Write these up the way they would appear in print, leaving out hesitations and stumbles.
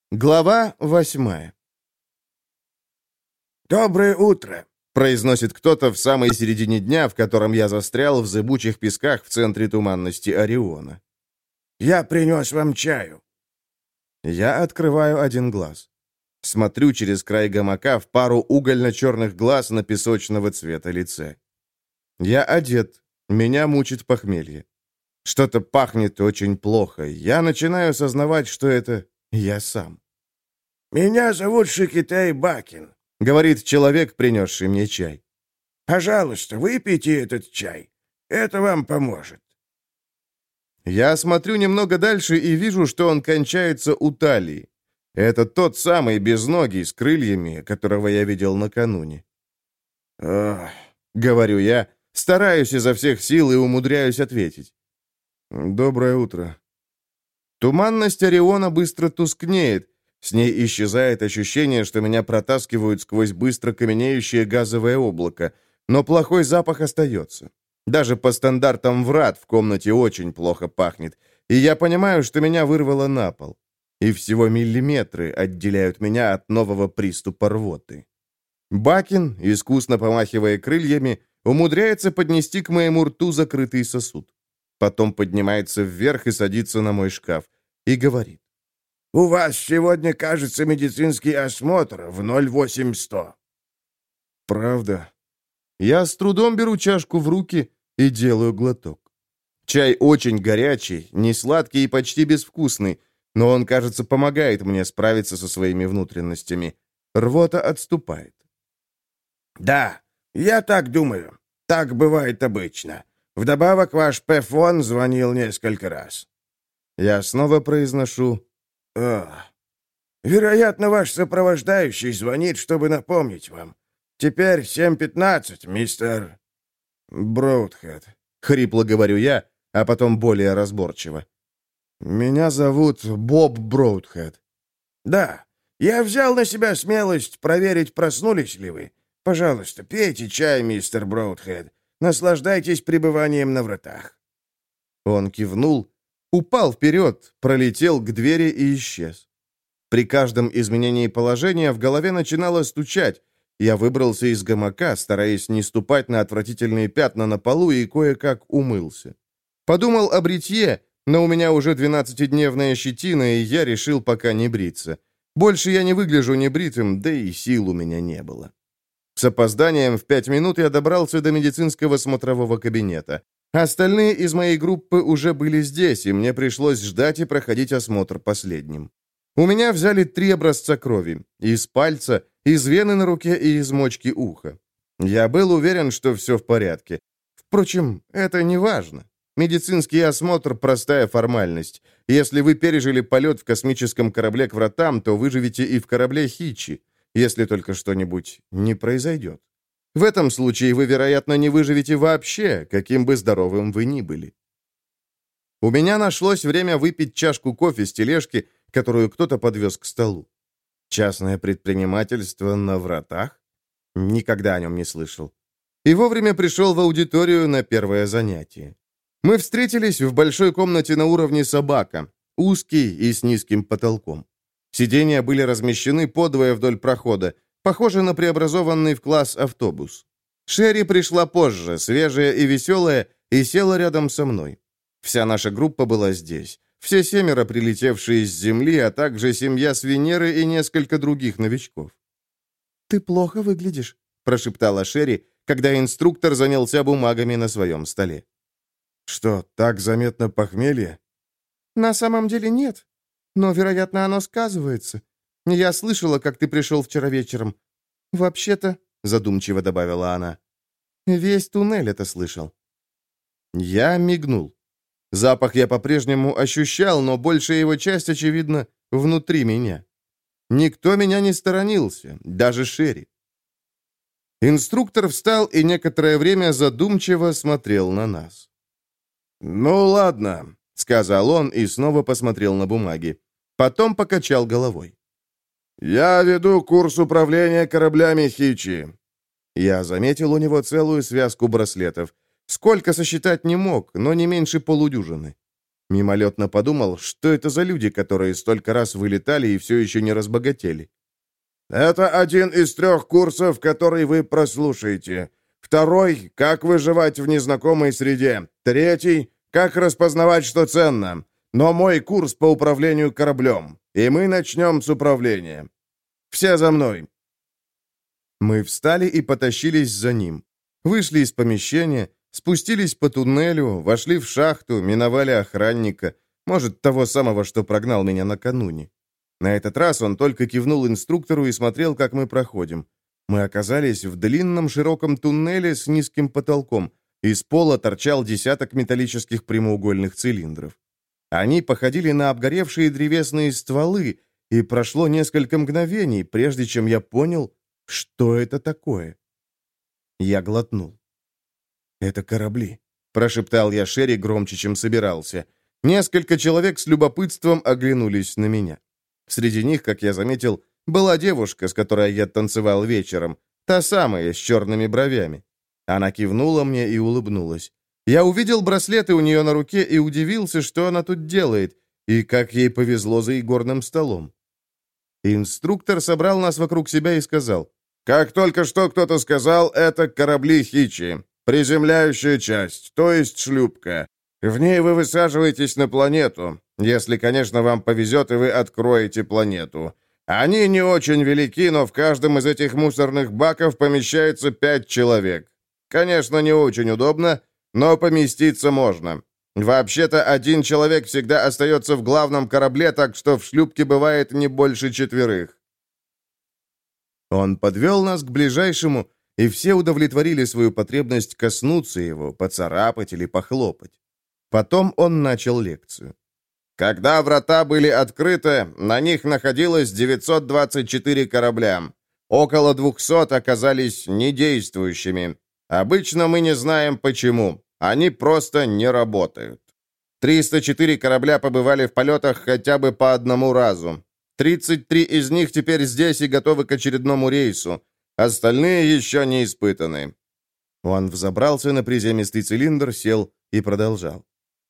Глава 8. «Доброе утро», — произносит кто-то в самой середине дня, в котором я застрял в зыбучих песках в центре туманности Ориона. «Я принес вам чаю». Я открываю один глаз. Смотрю через край гамака в пару угольно-черных глаз на песочного цвета лице. Я одет, меня мучит похмелье. Что-то пахнет очень плохо. Я начинаю осознавать, что это я сам. «Меня зовут Шикитей Бакин», — говорит человек, принесший мне чай. «Пожалуйста, выпейте этот чай. Это вам поможет». Я смотрю немного дальше и вижу, что он кончается у талии. Это тот самый безногий с крыльями, которого я видел накануне. «Ах», — говорю я, стараюсь изо всех сил и умудряюсь ответить. «Доброе утро». Туманность Ориона быстро тускнеет. С ней исчезает ощущение, что меня протаскивают сквозь быстро каменеющее газовое облако, но плохой запах остается. Даже по стандартам врат в комнате очень плохо пахнет, и я понимаю, что меня вырвало на пол. И всего миллиметры отделяют меня от нового приступа рвоты. Бакин, искусно помахивая крыльями, умудряется поднести к моему рту закрытый сосуд. Потом поднимается вверх и садится на мой шкаф. И говорит. «У вас сегодня, кажется, медицинский осмотр в 08100». «Правда?» Я с трудом беру чашку в руки и делаю глоток. Чай очень горячий, несладкий и почти безвкусный, но он, кажется, помогает мне справиться со своими внутренностями. Рвота отступает. «Да, я так думаю. Так бывает обычно. Вдобавок ваш Пефон звонил несколько раз». Я снова произношу «Вероятно, ваш сопровождающий звонит, чтобы напомнить вам. Теперь 7:15, мистер Броудхед», — хрипло говорю я, а потом более разборчиво. «Меня зовут Боб Броудхед». «Да, я взял на себя смелость проверить, проснулись ли вы. Пожалуйста, пейте чай, мистер Броудхед. Наслаждайтесь пребыванием на вратах». Он кивнул, упал вперед, пролетел к двери и исчез. При каждом изменении положения в голове начинало стучать. Я выбрался из гамака, стараясь не ступать на отвратительные пятна на полу, и кое-как умылся. Подумал о бритье, но у меня уже 12-дневная щетина, и я решил пока не бриться. Больше я не выгляжу небритым, да и сил у меня не было. С опозданием в 5 минут я добрался до медицинского смотрового кабинета. Остальные из моей группы уже были здесь, и мне пришлось ждать и проходить осмотр последним. У меня взяли 3 образца крови. Из пальца, из вены на руке и из мочки уха. Я был уверен, что все в порядке. Впрочем, это не важно. Медицинский осмотр – простая формальность. Если вы пережили полет в космическом корабле к вратам, то выживете и в корабле Хичи, если только что-нибудь не произойдет. В этом случае вы, вероятно, не выживете вообще, каким бы здоровым вы ни были. У меня нашлось время выпить чашку кофе с тележки, которую кто-то подвез к столу. Частное предпринимательство на вратах? Никогда о нем не слышал. И вовремя пришел в аудиторию на первое занятие. Мы встретились в большой комнате на уровне собака, узкий и с низким потолком. Сиденья были размещены подвое вдоль прохода, похоже на преобразованный в класс автобус. Шерри пришла позже, свежая и веселая, и села рядом со мной. Вся наша группа была здесь. Все 7 прилетевшие с Земли, а также семья с Венеры и несколько других новичков. «Ты плохо выглядишь», — прошептала Шерри, когда инструктор занялся бумагами на своем столе. «Что, так заметно похмелье?» «На самом деле нет, но, вероятно, оно сказывается. Я слышала, как ты пришел вчера вечером. Вообще-то», — задумчиво добавила она, — «весь туннель это слышал». Я мигнул. Запах я по-прежнему ощущал, но большая его часть, очевидно, внутри меня. Никто меня не сторонился, даже Шерри. Инструктор встал и некоторое время задумчиво смотрел на нас. «Ну ладно», — сказал он и снова посмотрел на бумаги. Потом покачал головой. «Я веду курс управления кораблями Хичи». Я заметил у него целую связку браслетов. Сколько сосчитать не мог, но не меньше полудюжины. Мимолетно подумал, что это за люди, которые столько раз вылетали и все еще не разбогатели. «Это один из 3 курсов, который вы прослушаете. 2 — как выживать в незнакомой среде. 3 — как распознавать, что ценно. Но мой курс по управлению кораблем. И мы начнем с управления. Все за мной». Мы встали и потащились за ним. Вышли из помещения, спустились по туннелю, вошли в шахту, миновали охранника, может, того самого, что прогнал меня накануне. На этот раз он только кивнул инструктору и смотрел, как мы проходим. Мы оказались в длинном широком туннеле с низким потолком. Из пола торчал десяток металлических прямоугольных цилиндров. Они походили на обгоревшие древесные стволы, и прошло несколько мгновений, прежде чем я понял, что это такое. Я глотнул. «Это корабли», — прошептал я Шерри громче, чем собирался. Несколько человек с любопытством оглянулись на меня. Среди них, как я заметил, была девушка, с которой я танцевал вечером, та самая, с черными бровями. Она кивнула мне и улыбнулась. Я увидел браслеты у нее на руке и удивился, что она тут делает, и как ей повезло за игорным столом. Инструктор собрал нас вокруг себя и сказал: «Как только что кто-то сказал, это корабли Хичи. Приземляющая часть, то есть шлюпка. В ней вы высаживаетесь на планету, если, конечно, вам повезет, и вы откроете планету. Они не очень велики, но в каждом из этих мусорных баков помещается 5 человек. Конечно, не очень удобно, но поместиться можно. Вообще-то, 1 человек всегда остается в главном корабле, так что в шлюпке бывает не больше 4. Он подвел нас к ближайшему, и все удовлетворили свою потребность коснуться его, поцарапать или похлопать. Потом он начал лекцию. Когда врата были открыты, на них находилось 924 корабля. Около 200 оказались недействующими. Обычно мы не знаем почему. Они просто не работают. 304 корабля побывали в полетах хотя бы по 1 разу. 33 из них теперь здесь и готовы к очередному рейсу. Остальные еще не испытаны. Он взобрался на приземистый цилиндр, сел и продолжал.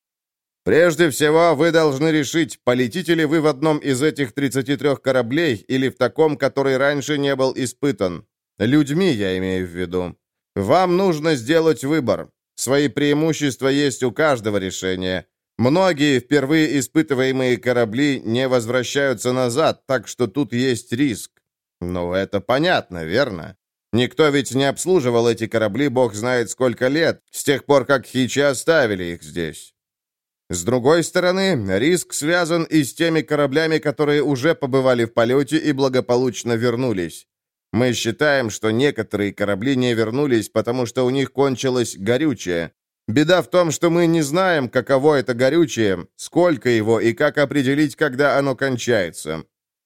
Прежде всего, вы должны решить, полетите ли вы в одном из этих 33 кораблей или в таком, который раньше не был испытан. Людьми я имею в виду. Вам нужно сделать выбор. Свои преимущества есть у каждого решения. Многие впервые испытываемые корабли не возвращаются назад, так что тут есть риск. Ну, это понятно, верно? Никто ведь не обслуживал эти корабли бог знает сколько лет, с тех пор, как Хичи оставили их здесь. С другой стороны, риск связан и с теми кораблями, которые уже побывали в полете и благополучно вернулись. Мы считаем, что некоторые корабли не вернулись, потому что у них кончилось горючее. Беда в том, что мы не знаем, каково это горючее, сколько его и как определить, когда оно кончается.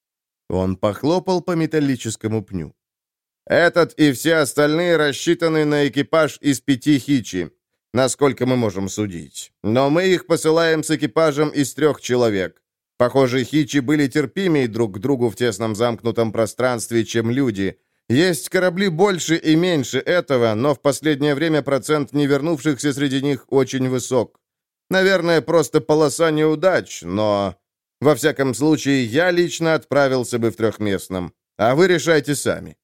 Он похлопал по металлическому пню. Этот и все остальные рассчитаны на экипаж из 5 Хичи, насколько мы можем судить. Но мы их посылаем с экипажем из 3 человек. Похоже, Хичи были терпимее друг к другу в тесном замкнутом пространстве, чем люди. Есть корабли больше и меньше этого, но в последнее время процент невернувшихся среди них очень высок. Наверное, просто полоса неудач, но... Во всяком случае, я лично отправился бы в 3-местном. А вы решайте сами.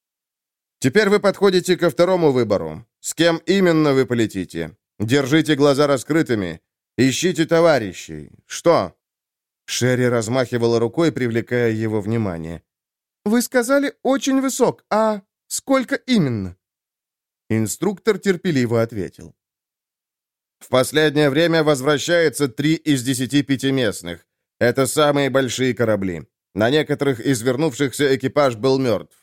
Теперь вы подходите ко второму выбору. С кем именно вы полетите? Держите глаза раскрытыми. Ищите товарищей. Что? Шерри размахивала рукой, привлекая его внимание. «Вы сказали, очень высок. А сколько именно?» Инструктор терпеливо ответил. В последнее время возвращается 3 из 10 пятиместных. Это самые большие корабли. На некоторых из вернувшихся экипаж был мертв.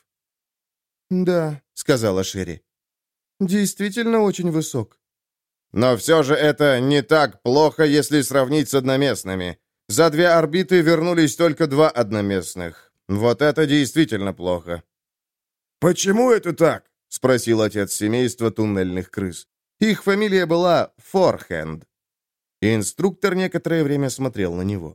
«Да», — сказала Шерри. «Действительно очень высок». Но все же это не так плохо, если сравнить с одноместными. За 2 орбиты вернулись только 2 одноместных. Вот это действительно плохо. «Почему это так?» — спросил отец семейства туннельных крыс. Их фамилия была Форхенд. Инструктор некоторое время смотрел на него.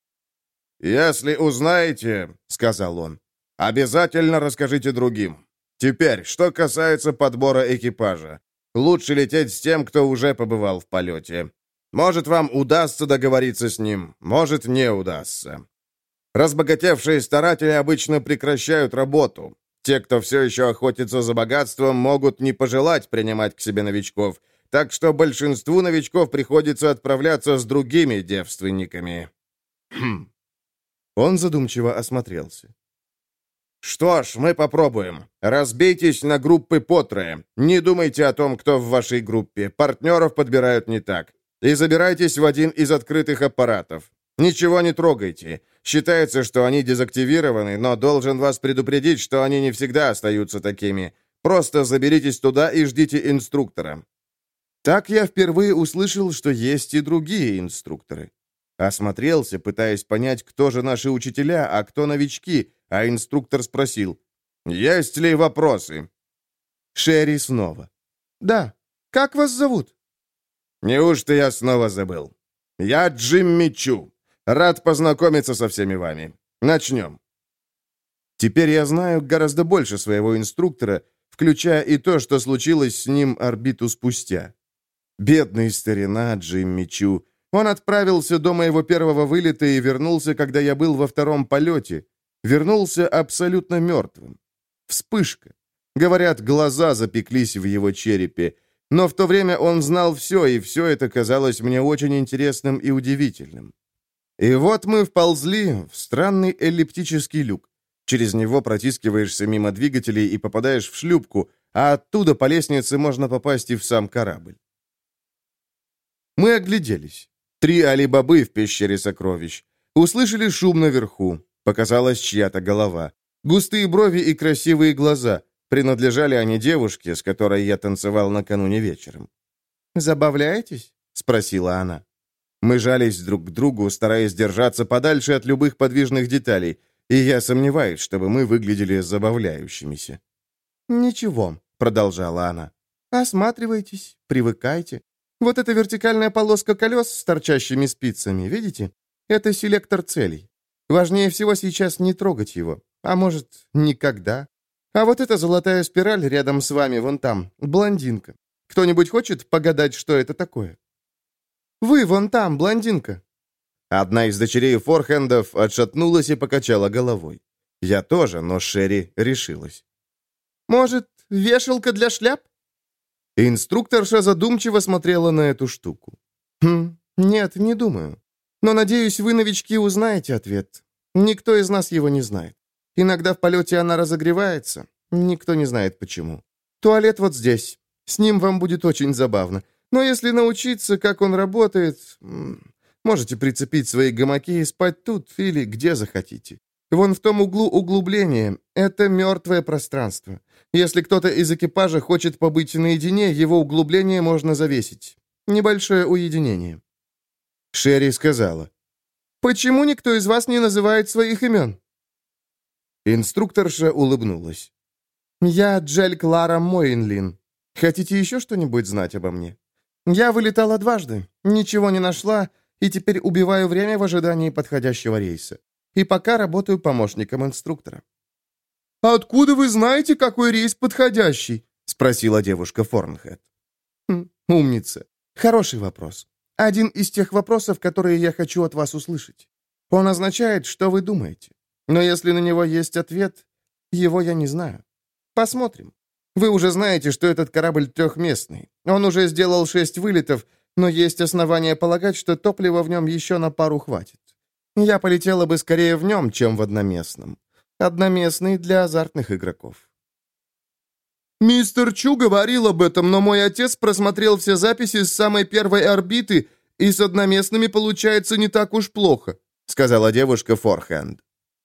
«Если узнаете, — сказал он, — обязательно расскажите другим. Теперь, что касается подбора экипажа. Лучше лететь с тем, кто уже побывал в полете. Может, вам удастся договориться с ним, может, не удастся. Разбогатевшие старатели обычно прекращают работу. Те, кто все еще охотится за богатством, могут не пожелать принимать к себе новичков, так что большинству новичков приходится отправляться с другими девственниками. Хм. Он задумчиво осмотрелся. Что ж, мы попробуем. Разбейтесь на группы по трое. Не думайте о том, кто в вашей группе. Партнеров подбирают не так. И забирайтесь в один из открытых аппаратов. Ничего не трогайте. Считается, что они дезактивированы, но должен вас предупредить, что они не всегда остаются такими. Просто заберитесь туда и ждите инструктора. Так я впервые услышал, что есть и другие инструкторы. Осмотрелся, пытаясь понять, кто же наши учителя, а кто новички, а инструктор спросил: «Есть ли вопросы?» Шерри снова. «Да. Как вас зовут?» «Неужто я снова забыл? Я Джимми Чу. Рад познакомиться со всеми вами. Начнем». Теперь я знаю гораздо больше своего инструктора, включая и то, что случилось с ним орбиту спустя. Бедный старина Джимми Чу. Он отправился до моего первого вылета и вернулся, когда я был во втором полете. Вернулся абсолютно мертвым. Вспышка. Говорят, глаза запеклись в его черепе. Но в то время он знал все, и все это казалось мне очень интересным и удивительным. И вот мы вползли в странный эллиптический люк. Через него протискиваешься мимо двигателей и попадаешь в шлюпку, а оттуда по лестнице можно попасть и в сам корабль. Мы огляделись. 3 али-бабы в пещере сокровищ. Услышали шум наверху. Показалась чья-то голова. Густые брови и красивые глаза. Принадлежали они девушке, с которой я танцевал накануне вечером. «Забавляетесь?» — спросила она. Мы жались друг к другу, стараясь держаться подальше от любых подвижных деталей, и я сомневаюсь, чтобы мы выглядели забавляющимися. «Ничего», — продолжала она. «Осматривайтесь, привыкайте. Вот эта вертикальная полоска колес с торчащими спицами, видите? Это селектор целей. Важнее всего сейчас не трогать его. А может, никогда. А вот эта золотая спираль рядом с вами, вон там, блондинка. Кто-нибудь хочет погадать, что это такое?» «Вы вон там, блондинка». Одна из дочерей форхендов отшатнулась и покачала головой. Я тоже, но Шерри решилась. «Может, вешалка для шляп?» Инструкторша задумчиво смотрела на эту штуку. «Нет, не думаю. Но, надеюсь, вы, новички, узнаете ответ. Никто из нас его не знает. Иногда в полете она разогревается. Никто не знает, почему. Туалет вот здесь. С ним вам будет очень забавно. Но если научиться, как он работает, можете прицепить свои гамаки и спать тут или где захотите. Вон в том углу углубление. Это мертвое пространство. Если кто-то из экипажа хочет побыть наедине, его углубление можно завесить. Небольшое уединение». Шерри сказала: «Почему никто из вас не называет своих имен?» Инструкторша улыбнулась. «Я Джель Клара Мойнлин. Хотите еще что-нибудь знать обо мне? Я вылетала дважды, ничего не нашла, и теперь убиваю время в ожидании подходящего рейса. И пока работаю помощником инструктора». «Откуда вы знаете, какой рейс подходящий?» — спросила девушка Форнхед. «Умница. Хороший вопрос. Один из тех вопросов, которые я хочу от вас услышать. Он означает, что вы думаете. Но если на него есть ответ, его я не знаю. Посмотрим. Вы уже знаете, что этот корабль трехместный. Он уже сделал 6 вылетов, но есть основания полагать, что топлива в нем еще на пару хватит. Я полетела бы скорее в нем, чем в одноместном. Одноместный для азартных игроков». «Мистер Чу говорил об этом, но мой отец просмотрел все записи с самой первой орбиты, и с одноместными получается не так уж плохо», — сказала девушка Форхенд.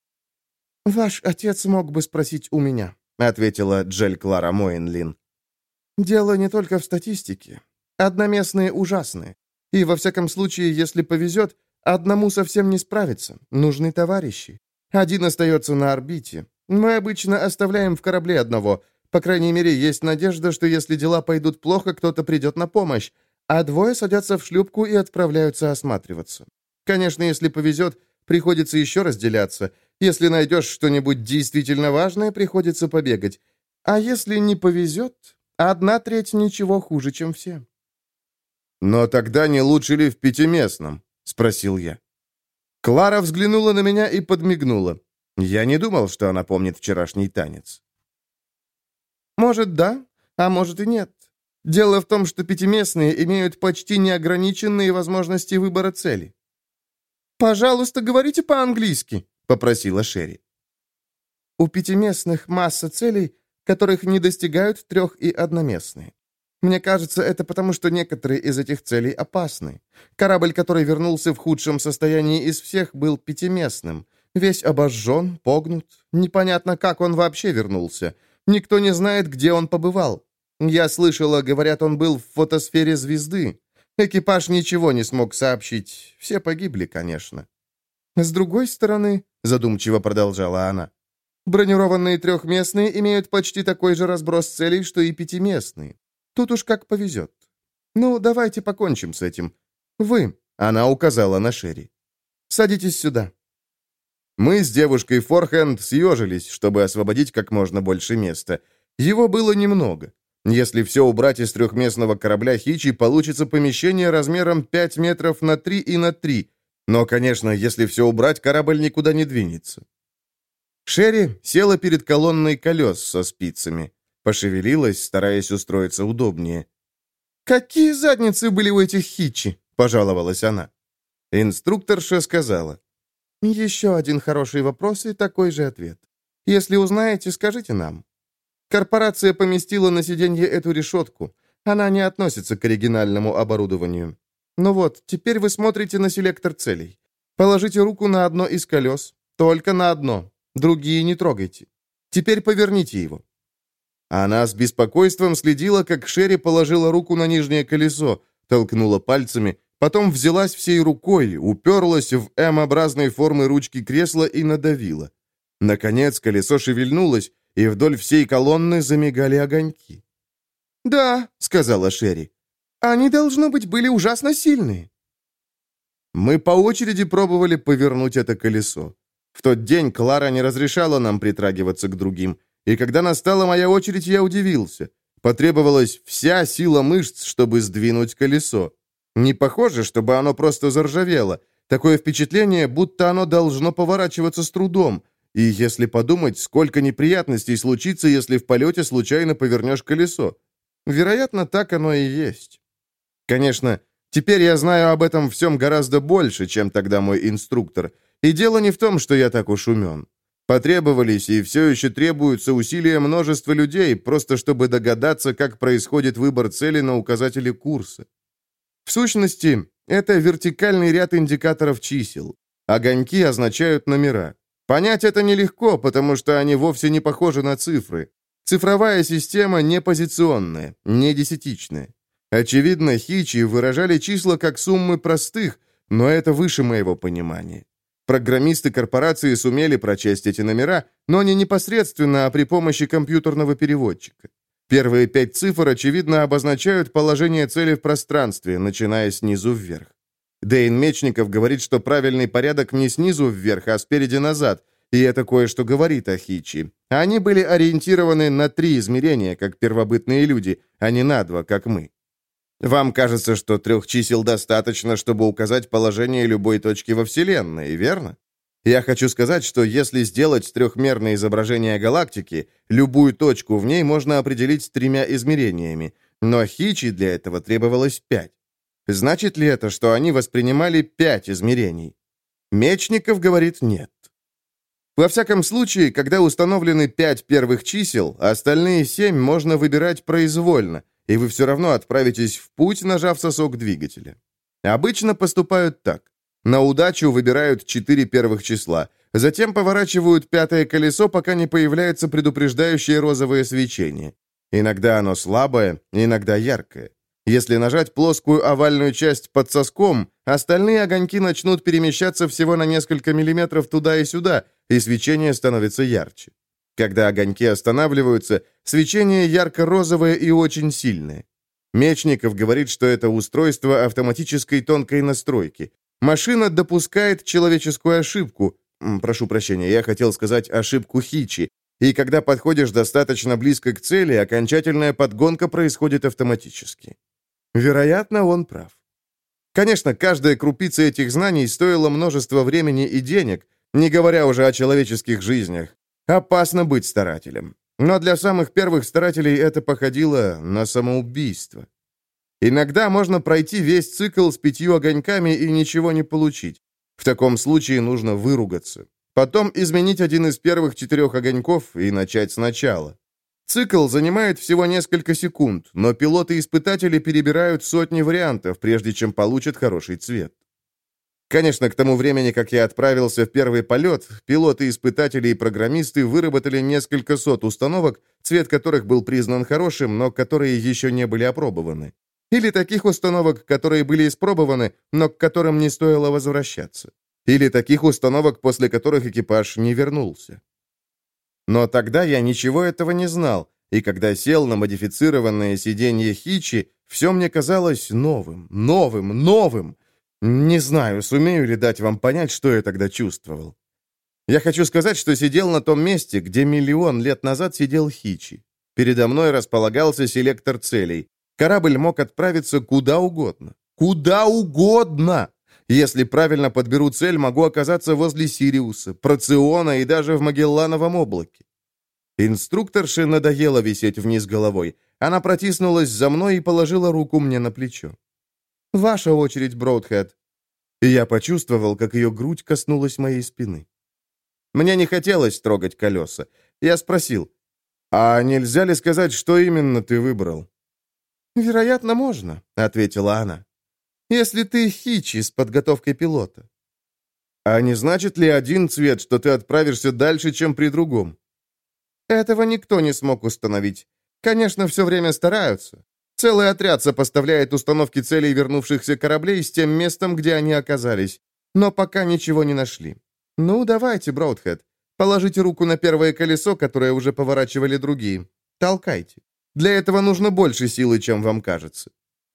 «Ваш отец мог бы спросить у меня», — ответила Джель Клара Мойнлин. «Дело не только в статистике. Одноместные ужасные. И, во всяком случае, если повезет, одному совсем не справиться. Нужны товарищи. Один остается на орбите. Мы обычно оставляем в корабле одного. По крайней мере, есть надежда, что если дела пойдут плохо, кто-то придет на помощь, а 2 садятся в шлюпку и отправляются осматриваться. Конечно, если повезет, приходится еще разделяться. Если найдешь что-нибудь действительно важное, приходится побегать. А если не повезет, 1/3 ничего хуже, чем все». «Но тогда не лучше ли в пятиместном?» — спросил я. Клара взглянула на меня и подмигнула. Я не думал, что она помнит вчерашний танец. «Может, да, а может и нет. Дело в том, что пятиместные имеют почти неограниченные возможности выбора цели». «Пожалуйста, говорите по-английски», — попросила Шерри. «У пятиместных масса целей, которых не достигают трех- и одноместные. Мне кажется, это потому, что некоторые из этих целей опасны. Корабль, который вернулся в худшем состоянии из всех, был пятиместным. Весь обожжен, погнут. Непонятно, как он вообще вернулся. Никто не знает, где он побывал. Я слышала, говорят, он был в фотосфере звезды. Экипаж ничего не смог сообщить. Все погибли, конечно. С другой стороны, задумчиво продолжала она, бронированные трехместные имеют почти такой же разброс целей, что и пятиместные. Тут уж как повезет. Ну, давайте покончим с этим. Вы, она указала на Шерри. Садитесь сюда. Мы с девушкой Форхенд съежились, чтобы освободить как можно больше места. Его было немного. Если все убрать из трехместного корабля Хичи, получится помещение размером 5 метров на 3 и на 3. Но, конечно, если все убрать, корабль никуда не двинется. Шерри села перед колонной колес со спицами. Пошевелилась, стараясь устроиться удобнее. «Какие задницы были у этих Хичи?» — пожаловалась она. Инструкторша сказала. «Еще один хороший вопрос и такой же ответ. Если узнаете, скажите нам. Корпорация поместила на сиденье эту решетку. Она не относится к оригинальному оборудованию. Ну вот, теперь вы смотрите на селектор целей. Положите руку на одно из колес. Только на одно. Другие не трогайте. Теперь поверните его». Она с беспокойством следила, как Шерри положила руку на нижнее колесо, толкнула пальцами, потом взялась всей рукой, уперлась в М-образной формы ручки кресла и надавила. Наконец колесо шевельнулось, и вдоль всей колонны замигали огоньки. «Да», — сказала Шерри, — «они, должно быть, были ужасно сильные». Мы по очереди пробовали повернуть это колесо. В тот день Клара не разрешала нам притрагиваться к другим, и когда настала моя очередь, я удивился. Потребовалась вся сила мышц, чтобы сдвинуть колесо. Не похоже, чтобы оно просто заржавело. Такое впечатление, будто оно должно поворачиваться с трудом. И если подумать, сколько неприятностей случится, если в полете случайно повернешь колесо. Вероятно, так оно и есть. Конечно, теперь я знаю об этом всем гораздо больше, чем тогда мой инструктор. И дело не в том, что я так уж умен. Потребовались и все еще требуются усилия множества людей, просто чтобы догадаться, как происходит выбор цели на указателе курса. В сущности, это вертикальный ряд индикаторов чисел. Огоньки означают номера. Понять это нелегко, потому что они вовсе не похожи на цифры. Цифровая система не позиционная, не десятичная. Очевидно, Хичи выражали числа как суммы простых, но это выше моего понимания. Программисты корпорации сумели прочесть эти номера, но не непосредственно, а при помощи компьютерного переводчика. Первые 5 цифр, очевидно, обозначают положение цели в пространстве, начиная снизу вверх. Дэйн Мечников говорит, что правильный порядок не снизу вверх, а спереди назад, и это кое-что говорит о Хичи. Они были ориентированы на 3 измерения, как первобытные люди, а не на 2, как мы. Вам кажется, что 3 чисел достаточно, чтобы указать положение любой точки во Вселенной, верно? Я хочу сказать, что если сделать трехмерное изображение галактики, любую точку в ней можно определить 3 измерениями, но Хичи для этого требовалось 5. Значит ли это, что они воспринимали 5 измерений? Мечников говорит нет. Во всяком случае, когда установлены 5 первых чисел, остальные 7 можно выбирать произвольно, и вы все равно отправитесь в путь, нажав сосок двигателя. Обычно поступают так. На удачу выбирают 4 первых числа, затем поворачивают 5-е колесо, пока не появляется предупреждающее розовое свечение. Иногда оно слабое, иногда яркое. Если нажать плоскую овальную часть под соском, остальные огоньки начнут перемещаться всего на несколько миллиметров туда и сюда, и свечение становится ярче. Когда огоньки останавливаются, свечение ярко-розовое и очень сильное. Мечников говорит, что это устройство автоматической тонкой настройки. Машина допускает человеческую ошибку, прошу прощения, я хотел сказать ошибку Хичи, и когда подходишь достаточно близко к цели, окончательная подгонка происходит автоматически. Вероятно, он прав. Конечно, каждая крупица этих знаний стоила множество времени и денег, не говоря уже о человеческих жизнях. Опасно быть старателем. Но для самых первых старателей это походило на самоубийство. Иногда можно пройти весь цикл с 5 огоньками и ничего не получить. В таком случае нужно выругаться. Потом изменить один из первых 4 огоньков и начать сначала. Цикл занимает всего несколько секунд, но пилоты-испытатели перебирают сотни вариантов, прежде чем получат хороший цвет. Конечно, к тому времени, как я отправился в первый полет, пилоты-испытатели и программисты выработали несколько сот установок, цвет которых был признан хорошим, но которые еще не были опробованы. Или таких установок, которые были испробованы, но к которым не стоило возвращаться. Или таких установок, после которых экипаж не вернулся. Но тогда я ничего этого не знал, и когда сел на модифицированное сиденье Хичи, все мне казалось новым. Не знаю, сумею ли дать вам понять, что я тогда чувствовал. Я хочу сказать, что сидел на том месте, где миллион лет назад сидел Хичи. Передо мной располагался селектор целей. Корабль мог отправиться куда угодно. Куда угодно! Если правильно подберу цель, могу оказаться возле Сириуса, Проциона и даже в Магеллановом облаке. Инструкторше надоело висеть вниз головой. Она протиснулась за мной и положила руку мне на плечо. «Ваша очередь, Броудхед». И я почувствовал, как ее грудь коснулась моей спины. Мне не хотелось трогать колеса. Я спросил, «А нельзя ли сказать, что именно ты выбрал?» «Вероятно, можно», — ответила она. «Если ты Хичи с подготовкой пилота». «А не значит ли один цвет, что ты отправишься дальше, чем при другом?» «Этого никто не смог установить. Конечно, все время стараются. Целый отряд сопоставляет установки целей вернувшихся кораблей с тем местом, где они оказались. Но пока ничего не нашли. Ну, давайте, Броудхед, положите руку на первое колесо, которое уже поворачивали другие. Толкайте. Для этого нужно больше силы, чем вам кажется».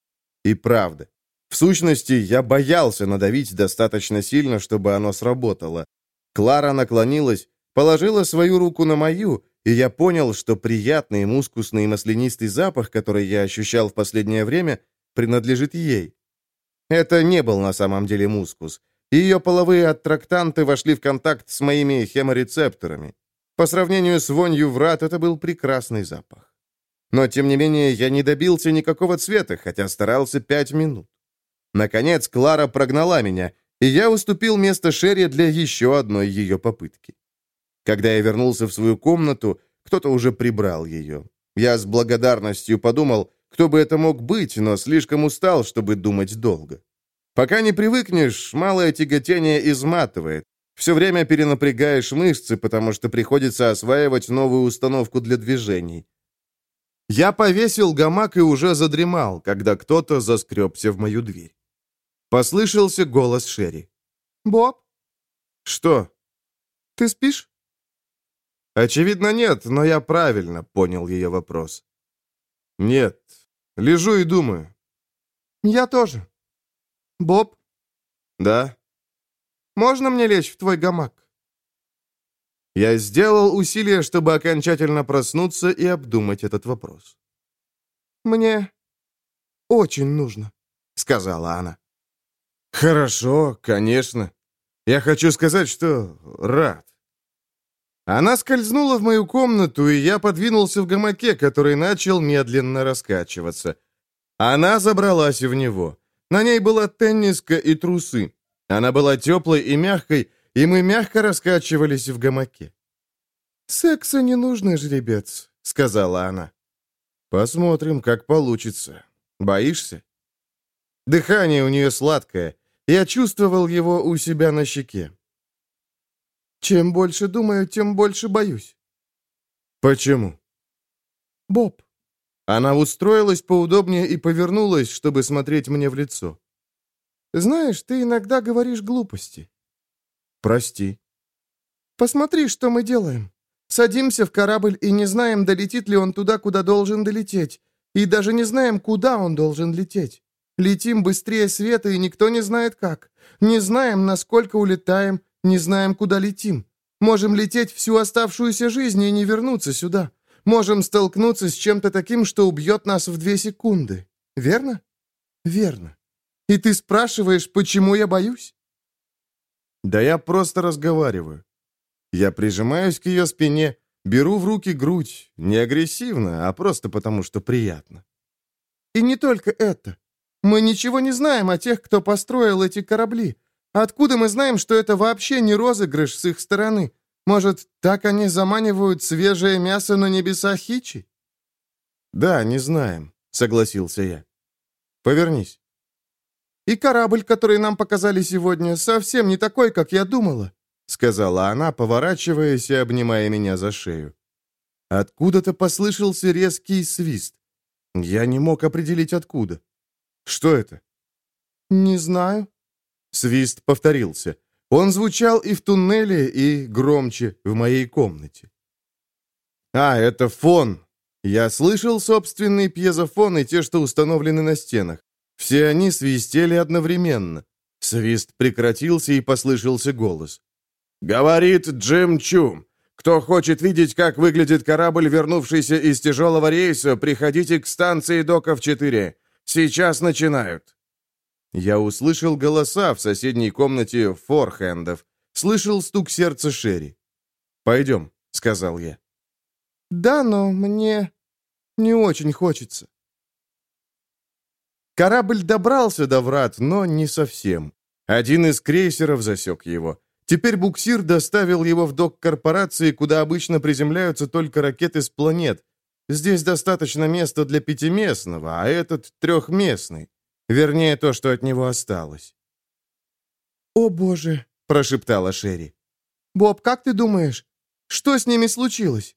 И правда. В сущности, я боялся надавить достаточно сильно, чтобы оно сработало. Клара наклонилась, положила свою руку на мою, и я понял, что приятный мускусный маслянистый запах, который я ощущал в последнее время, принадлежит ей. Это не был на самом деле мускус. Ее половые аттрактанты вошли в контакт с моими хеморецепторами. По сравнению с вонью врат, это был прекрасный запах. Но, тем не менее, я не добился никакого цвета, хотя старался 5 минут. Наконец, Клара прогнала меня, и я уступил место Шерри для еще одной ее попытки. Когда я вернулся в свою комнату, кто-то уже прибрал ее. Я с благодарностью подумал, кто бы это мог быть, но слишком устал, чтобы думать долго. Пока не привыкнешь, малое тяготение изматывает. Все время перенапрягаешь мышцы, потому что приходится осваивать новую установку для движений. Я повесил гамак и уже задремал, когда кто-то заскребся в мою дверь. Послышался голос Шерри. «Боб?» «Что?» «Ты спишь?» Очевидно, нет, но я правильно понял ее вопрос. «Нет. Лежу и думаю». «Я тоже. Боб?» «Да?» «Можно мне лечь в твой гамак?» Я сделал усилие, чтобы окончательно проснуться и обдумать этот вопрос. «Мне очень нужно», — сказала она. «Хорошо, конечно. Я хочу сказать, что рад». Она скользнула в мою комнату, и я подвинулся в гамаке, который начал медленно раскачиваться. Она забралась в него. На ней была тенниска и трусы. Она была теплой и мягкой, и мы мягко раскачивались в гамаке. «Секса не нужно, жеребец», — сказала она. «Посмотрим, как получится. Боишься?» Дыхание у нее сладкое. Я чувствовал его у себя на щеке. «Чем больше думаю, тем больше боюсь». «Почему?» «Боб». Она устроилась поудобнее и повернулась, чтобы смотреть мне в лицо. «Знаешь, ты иногда говоришь глупости». «Прости». «Посмотри, что мы делаем. Садимся в корабль и не знаем, долетит ли он туда, куда должен долететь. И даже не знаем, куда он должен лететь. Летим быстрее света, и никто не знает как. Не знаем, насколько улетаем, не знаем, куда летим. Можем лететь всю оставшуюся жизнь и не вернуться сюда. Можем столкнуться с чем-то таким, что убьет нас в 2 секунды. Верно? Верно. И ты спрашиваешь, почему я боюсь? Да я просто разговариваю. Я прижимаюсь к ее спине, беру в руки грудь, не агрессивно, а просто потому, что приятно. И не только это. Мы ничего не знаем о тех, кто построил эти корабли. Откуда мы знаем, что это вообще не розыгрыш с их стороны? Может, так они заманивают свежее мясо на небеса Хичи? Да, не знаем, согласился я. Повернись. И корабль, который нам показали сегодня, совсем не такой, как я думала, сказала она, поворачиваясь и обнимая меня за шею. Откуда-то послышался резкий свист. Я не мог определить, откуда. Что это? Не знаю. Свист повторился. Он звучал и в туннеле, и громче в моей комнате. А, это фон. Я слышал собственный пьезофон и те, что установлены на стенах. Все они свистели одновременно. Свист прекратился, и послышался голос. «Говорит Джим Чу. Кто хочет видеть, как выглядит корабль, вернувшийся из тяжелого рейса, приходите к станции доков 4. Сейчас начинают». Я услышал голоса в соседней комнате форхендов. Слышал стук сердца Шерри. «Пойдем», — сказал я. Да, но мне не очень хочется. Корабль добрался до врат, но не совсем. Один из крейсеров засек его. Теперь буксир доставил его в док корпорации, куда обычно приземляются только ракеты с планет. Здесь достаточно места для пятиместного, а этот трехместный. Вернее, то, что от него осталось. «О, Боже!» — прошептала Шерри. «Боб, как ты думаешь, что с ними случилось?»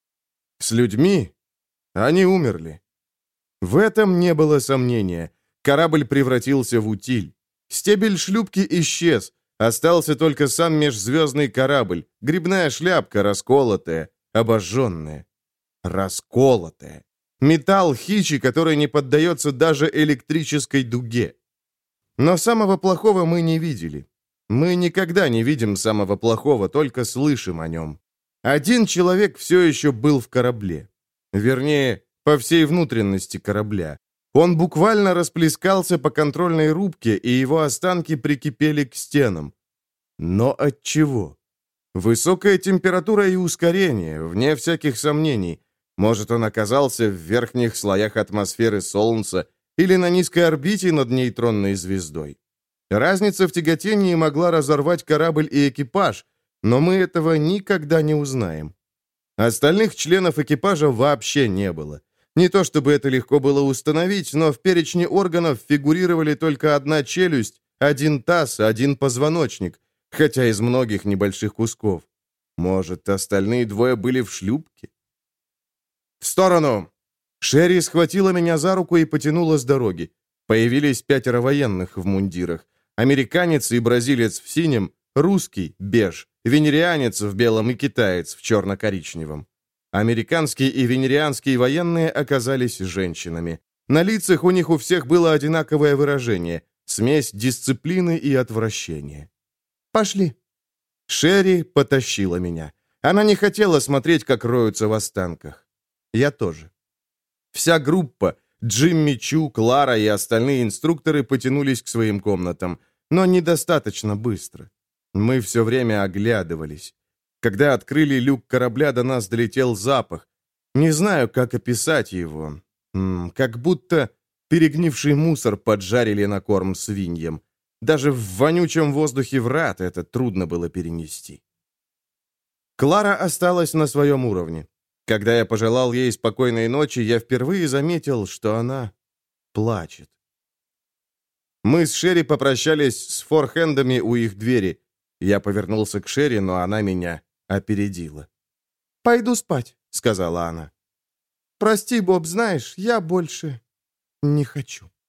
«С людьми? Они умерли». В этом не было сомнения. Корабль превратился в утиль. Стебель шлюпки исчез. Остался только сам межзвездный корабль, грибная шляпка, расколотая, обожженная. Расколотая. Металл Хичи, который не поддается даже электрической дуге. Но самого плохого мы не видели. Мы никогда не видим самого плохого, только слышим о нем. Один человек все еще был в корабле. Вернее, по всей внутренности корабля. Он буквально расплескался по контрольной рубке, и его останки прикипели к стенам. Но от чего? Высокая температура и ускорение, вне всяких сомнений. Может, он оказался в верхних слоях атмосферы Солнца или на низкой орбите над нейтронной звездой. Разница в тяготении могла разорвать корабль и экипаж, но мы этого никогда не узнаем. Остальных членов экипажа вообще не было. Не то чтобы это легко было установить, но в перечне органов фигурировали только одна челюсть, один таз, один позвоночник, хотя из многих небольших кусков. Может, остальные двое были в шлюпке? «В сторону!» Шерри схватила меня за руку и потянула с дороги. Появились 5 военных в мундирах. Американец и бразилец в синем, русский, беж, венерианец в белом и китаец в черно-коричневом. Американские и венерианские военные оказались женщинами. На лицах у них у всех было одинаковое выражение – смесь дисциплины и отвращения. «Пошли». Шерри потащила меня. Она не хотела смотреть, как роются в останках. Я тоже. Вся группа, Джимми Чу, Клара и остальные инструкторы потянулись к своим комнатам, но недостаточно быстро. Мы все время оглядывались. Когда открыли люк корабля, до нас долетел запах. Не знаю, как описать его. Как будто перегнивший мусор поджарили на корм свиньям. Даже в вонючем воздухе врат это трудно было перенести. Клара осталась на своем уровне. Когда я пожелал ей спокойной ночи, я впервые заметил, что она плачет. Мы с Шерри попрощались с форхендами у их двери. Я повернулся к Шерри, но она меня опередила. «Пойду спать», — сказала она. «Прости, Боб, знаешь, я больше не хочу».